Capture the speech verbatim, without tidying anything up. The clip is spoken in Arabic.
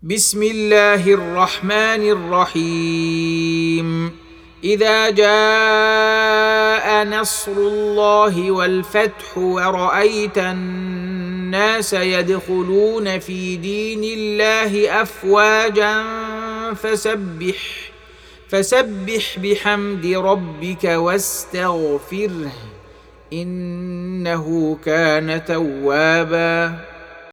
بسم الله الرحمن الرحيم. إذا جاء نصر الله والفتح ورأيت الناس يدخلون في دين الله أفواجا فسبح فسبح بحمد ربك واستغفره إنه كان توابا.